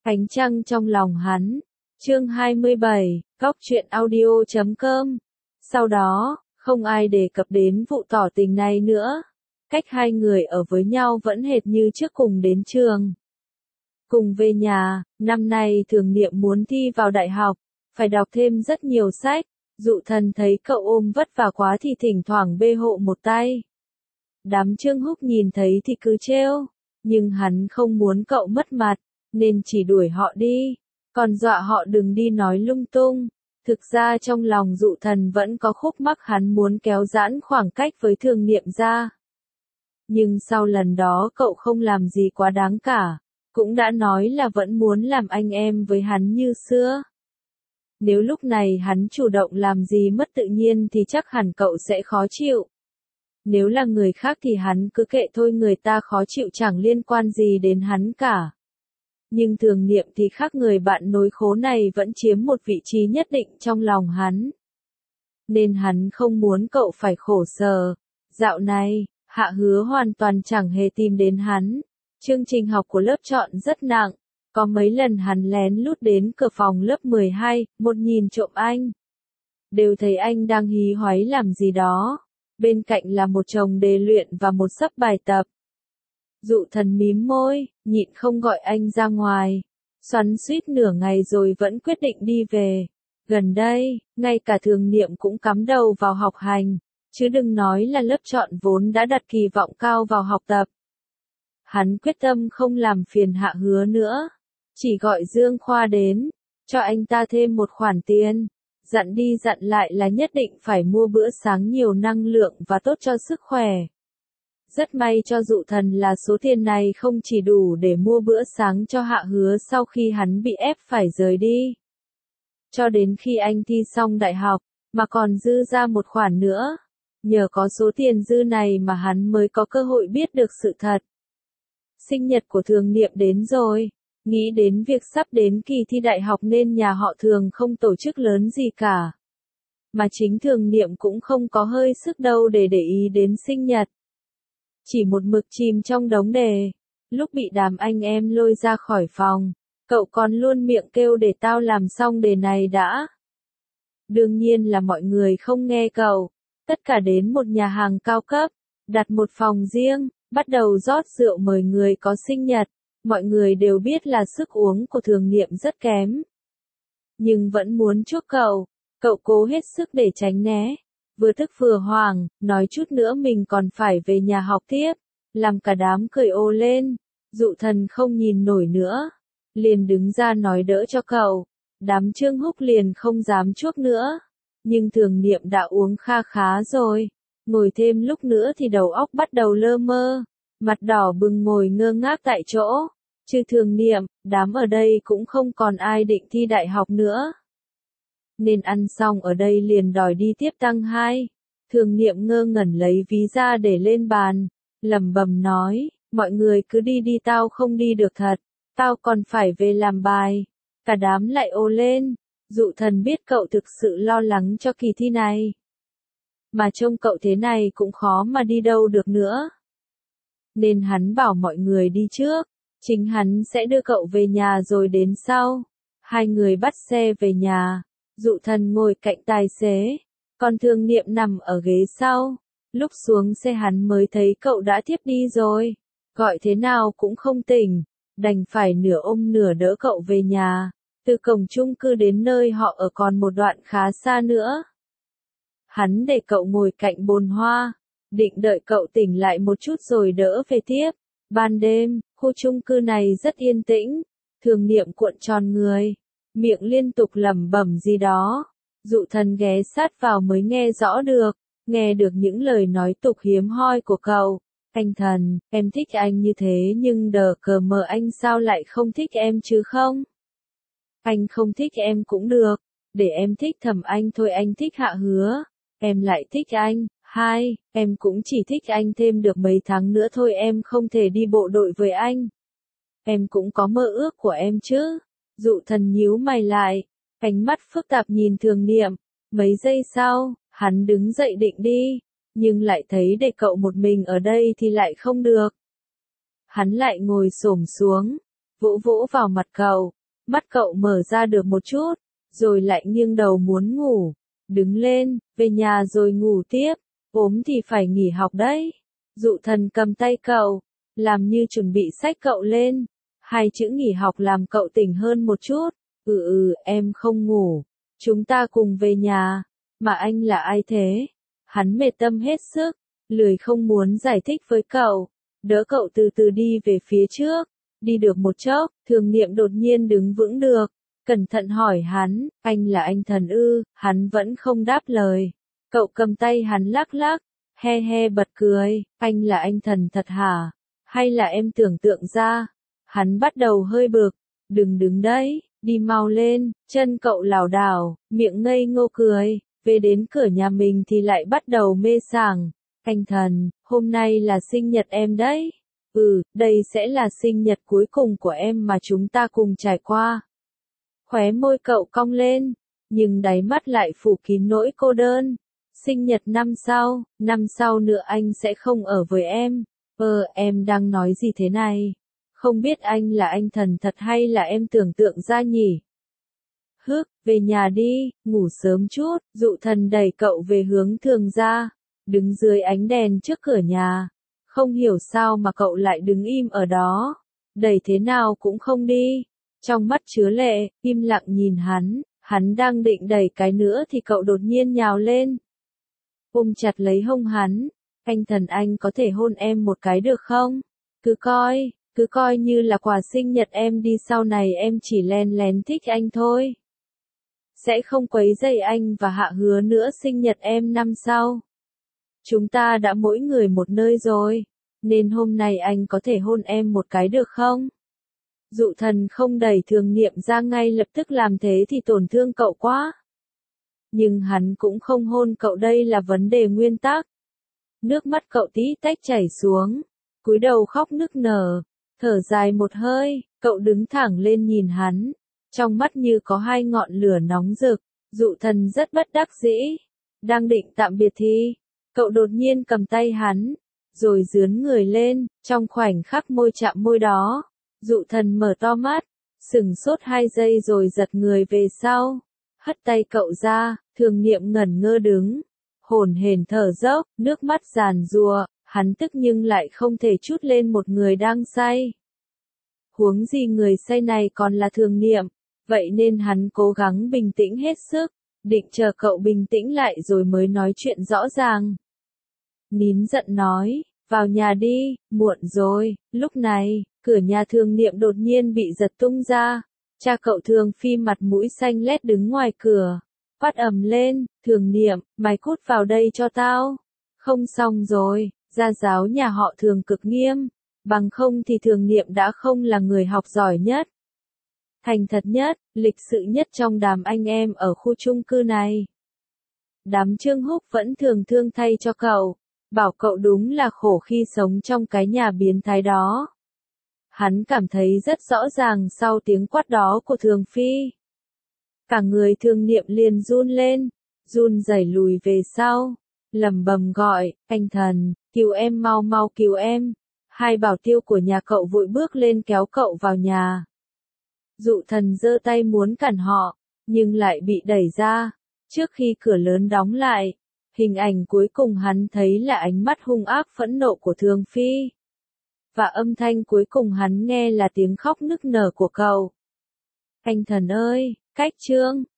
Ánh trăng trong lòng hắn. Chương 27, Góc truyện audio.com. Sau đó, không ai đề cập đến vụ tỏ tình này nữa. Cách hai người ở với nhau vẫn hệt như trước, cùng đến trường, cùng về nhà. Năm nay Thường Niệm muốn thi vào đại học, phải đọc thêm rất nhiều sách. Dụ Thần thấy cậu ôm vất vả quá thì thỉnh thoảng bê hộ một tay. Đám Trương Húc nhìn thấy thì cứ trêu, nhưng hắn không muốn cậu mất mặt, nên chỉ đuổi họ đi, còn dọa họ đừng đi nói lung tung. Thực ra trong lòng Dụ Thần vẫn có khúc mắc, hắn muốn kéo giãn khoảng cách với Thường Niệm ra. Nhưng sau lần đó cậu không làm gì quá đáng cả, cũng đã nói là vẫn muốn làm anh em với hắn như xưa. Nếu lúc này hắn chủ động làm gì mất tự nhiên thì chắc hẳn cậu sẽ khó chịu. Nếu là người khác thì hắn cứ kệ thôi, người ta khó chịu chẳng liên quan gì đến hắn cả. Nhưng Thường Niệm thì khác, người bạn nối khố này vẫn chiếm một vị trí nhất định trong lòng hắn. Nên hắn không muốn cậu phải khổ sở. Dạo này, Hạ Hứa hoàn toàn chẳng hề tìm đến hắn. Chương trình học của lớp chọn rất nặng. Có mấy lần hắn lén lút đến cửa phòng lớp 12, một nhìn trộm anh. Đều thấy anh đang hí hoáy làm gì đó. Bên cạnh là một chồng đề luyện và một xấp bài tập. Dụ Thần mím môi, nhịn không gọi anh ra ngoài. Xoắn xuýt nửa ngày rồi vẫn quyết định đi về. Gần đây, ngay cả Thường Niệm cũng cắm đầu vào học hành, chứ đừng nói là lớp chọn vốn đã đặt kỳ vọng cao vào học tập. Hắn quyết tâm không làm phiền Hạ Hứa nữa, chỉ gọi Dương Khoa đến, cho anh ta thêm một khoản tiền, dặn đi dặn lại là nhất định phải mua bữa sáng nhiều năng lượng và tốt cho sức khỏe. Rất may cho Dụ Thần là số tiền này không chỉ đủ để mua bữa sáng cho Hạ Hứa sau khi hắn bị ép phải rời đi. Cho đến khi anh thi xong đại học, mà còn dư ra một khoản nữa. Nhờ có số tiền dư này mà hắn mới có cơ hội biết được sự thật. Sinh nhật của Thường Niệm đến rồi. Nghĩ đến việc sắp đến kỳ thi đại học nên nhà họ Thường không tổ chức lớn gì cả. Mà chính Thường Niệm cũng không có hơi sức đâu để ý đến sinh nhật. Chỉ một mực chìm trong đống đề. Lúc bị đám anh em lôi ra khỏi phòng, cậu còn luôn miệng kêu để tao làm xong đề này đã. Đương nhiên là mọi người không nghe cậu. Tất cả đến một nhà hàng cao cấp, đặt một phòng riêng, bắt đầu rót rượu mời người có sinh nhật. Mọi người đều biết là sức uống của Thường Niệm rất kém. Nhưng vẫn muốn chuốc cậu cố hết sức để tránh né. Vừa tức vừa hoảng, nói chút nữa mình còn phải về nhà học tiếp, làm cả đám cười ồ lên. Dụ Thần không nhìn nổi nữa, liền đứng ra nói đỡ cho cậu. Đám Trương Húc liền không dám chuốc nữa. Nhưng Thường Niệm đã uống kha khá rồi, ngồi thêm lúc nữa thì đầu óc bắt đầu lơ mơ, mặt đỏ bừng ngồi ngơ ngác tại chỗ. Trừ Thường Niệm, đám ở đây cũng không còn ai định thi đại học nữa. Nên ăn xong ở đây liền đòi đi tiếp tăng 2. Thường Niệm ngơ ngẩn lấy ví ra để lên bàn, lẩm bẩm nói, mọi người cứ đi đi, tao không đi được thật, tao còn phải về làm bài. Cả đám lại ồ lên. Dụ Thần biết cậu thực sự lo lắng cho kỳ thi này. Mà trông cậu thế này cũng khó mà đi đâu được nữa. Nên hắn bảo mọi người đi trước, chính hắn sẽ đưa cậu về nhà rồi đến sau. Hai người bắt xe về nhà. Dụ Thần ngồi cạnh tài xế, còn Thường Niệm nằm ở ghế sau. Lúc xuống xe hắn mới thấy cậu đã thiếp đi rồi. Gọi thế nào cũng không tỉnh, đành phải nửa ôm nửa đỡ cậu về nhà. Từ cổng chung cư đến nơi họ ở còn một đoạn khá xa nữa. Hắn để cậu ngồi cạnh bồn hoa, định đợi cậu tỉnh lại một chút rồi đỡ về tiếp. Ban đêm, khu chung cư này rất yên tĩnh. Thường Niệm cuộn tròn người, miệng liên tục lẩm bẩm gì đó. Dụ Thần ghé sát vào mới nghe rõ được, nghe được những lời nói tục hiếm hoi của cậu. Anh Thần, em thích anh như thế nhưng đờ cờ mờ anh sao lại không thích em chứ không? Anh không thích em cũng được, để em thích thầm anh thôi. Anh thích Hạ Hứa, em lại thích anh. 2, em cũng chỉ thích anh thêm được mấy tháng nữa thôi, em không thể đi bộ đội với anh. Em cũng có mơ ước của em chứ. Dụ Thần nhíu mày lại, ánh mắt phức tạp nhìn Thường Niệm. Mấy giây sau, hắn đứng dậy định đi, nhưng lại thấy để cậu một mình ở đây thì lại không được. Hắn lại ngồi xổm xuống, vỗ vỗ vào mặt cậu, Mắt cậu mở ra được một chút, rồi lại nghiêng đầu muốn ngủ. Đứng lên, về nhà rồi ngủ tiếp, ốm thì phải nghỉ học đấy. Dụ Thần cầm tay cậu, làm như chuẩn bị xách cậu lên. Hai chữ nghỉ học làm cậu tỉnh hơn một chút. Em không ngủ. Chúng ta cùng về nhà. Mà anh là ai thế? Hắn mệt tâm hết sức, lười không muốn giải thích với cậu. Đỡ cậu từ từ đi về phía trước. Đi được một chốc, Thường Niệm đột nhiên đứng vững được. Cẩn thận hỏi hắn, anh là anh Thần ư? Hắn vẫn không đáp lời. Cậu cầm tay hắn lắc lắc, he he bật cười, anh là anh Thần thật hả? Hay là em tưởng tượng ra? Hắn bắt đầu hơi bực, đừng đứng đấy, đi mau lên. Chân cậu lảo đảo, miệng ngây ngô cười, về đến cửa nhà mình thì lại bắt đầu mê sảng. Anh Thần, hôm nay là sinh nhật em đấy. Đây sẽ là sinh nhật cuối cùng của em mà chúng ta cùng trải qua. Khóe môi cậu cong lên, nhưng đáy mắt lại phủ kín nỗi cô đơn. Sinh nhật năm sau nữa anh sẽ không ở với em. Em đang nói gì thế này? Không biết anh là anh Thần thật hay là em tưởng tượng ra nhỉ? Về nhà đi, ngủ sớm chút. Dụ Thần đẩy cậu về hướng Thường gia, đứng dưới ánh đèn trước cửa nhà. Không hiểu sao mà cậu lại đứng im ở đó, đẩy thế nào cũng không đi. Trong mắt chứa lệ, im lặng nhìn hắn đang định đẩy cái nữa thì cậu đột nhiên nhào lên. Ôm chặt lấy hông hắn, anh Thần anh có thể hôn em một cái được không? Cứ coi như là quà sinh nhật em đi, sau này em chỉ len lén thích anh thôi. Sẽ không quấy rầy anh và Hạ hứa nữa, sinh nhật em năm sau. Chúng ta đã mỗi người một nơi rồi, nên hôm nay anh có thể hôn em một cái được không? Dụ Thần không đẩy Thường Niệm ra ngay lập tức, làm thế thì tổn thương cậu quá. Nhưng hắn cũng không hôn cậu, đây là vấn đề nguyên tắc. Nước mắt cậu tí tách chảy xuống, cúi đầu khóc nức nở, thở dài một hơi, cậu đứng thẳng lên nhìn hắn, trong mắt như có hai ngọn lửa nóng rực. Dụ Thần rất bất đắc dĩ, đang định tạm biệt thì cậu đột nhiên cầm tay hắn, rồi dướn người lên, trong khoảnh khắc môi chạm môi đó, Dụ Thần mở to mắt, sửng sốt 2 giây rồi giật người về sau, hất tay cậu ra. Thường Niệm ngẩn ngơ đứng, hổn hển thở dốc, nước mắt giàn giụa, hắn tức nhưng lại không thể trút lên một người đang say. Huống gì người say này còn là Thường Niệm, vậy nên hắn cố gắng bình tĩnh hết sức, định chờ cậu bình tĩnh lại rồi mới nói chuyện rõ ràng. Nín giận nói, vào nhà đi, muộn rồi. Lúc này, cửa nhà Thường Niệm đột nhiên bị giật tung ra. Cha cậu Thường Phi mặt mũi xanh lét đứng ngoài cửa, quát ầm lên, Thường Niệm, mày cút vào đây cho tao. Không xong rồi, gia giáo nhà họ Thường cực nghiêm, bằng không thì Thường Niệm đã không là người học giỏi nhất, thành thật nhất, lịch sự nhất trong đám anh em ở khu chung cư này. Đám Trương Húc vẫn thường thương thay cho cậu, bảo cậu đúng là khổ khi sống trong cái nhà biến thái đó. Hắn cảm thấy rất rõ ràng sau tiếng quát đó của Thường Phi. Cả người Thường Niệm liền run lên, run rẩy lùi về sau, lẩm bẩm gọi, anh Thần, cứu em, mau mau cứu em. Hai bảo tiêu của nhà cậu vội bước lên kéo cậu vào nhà. Dụ Thần giơ tay muốn cản họ, nhưng lại bị đẩy ra. Trước khi cửa lớn đóng lại, hình ảnh cuối cùng hắn thấy là ánh mắt hung ác phẫn nộ của Thường Phi. Và âm thanh cuối cùng hắn nghe là tiếng khóc nức nở của cậu. Anh Thần ơi, cách chương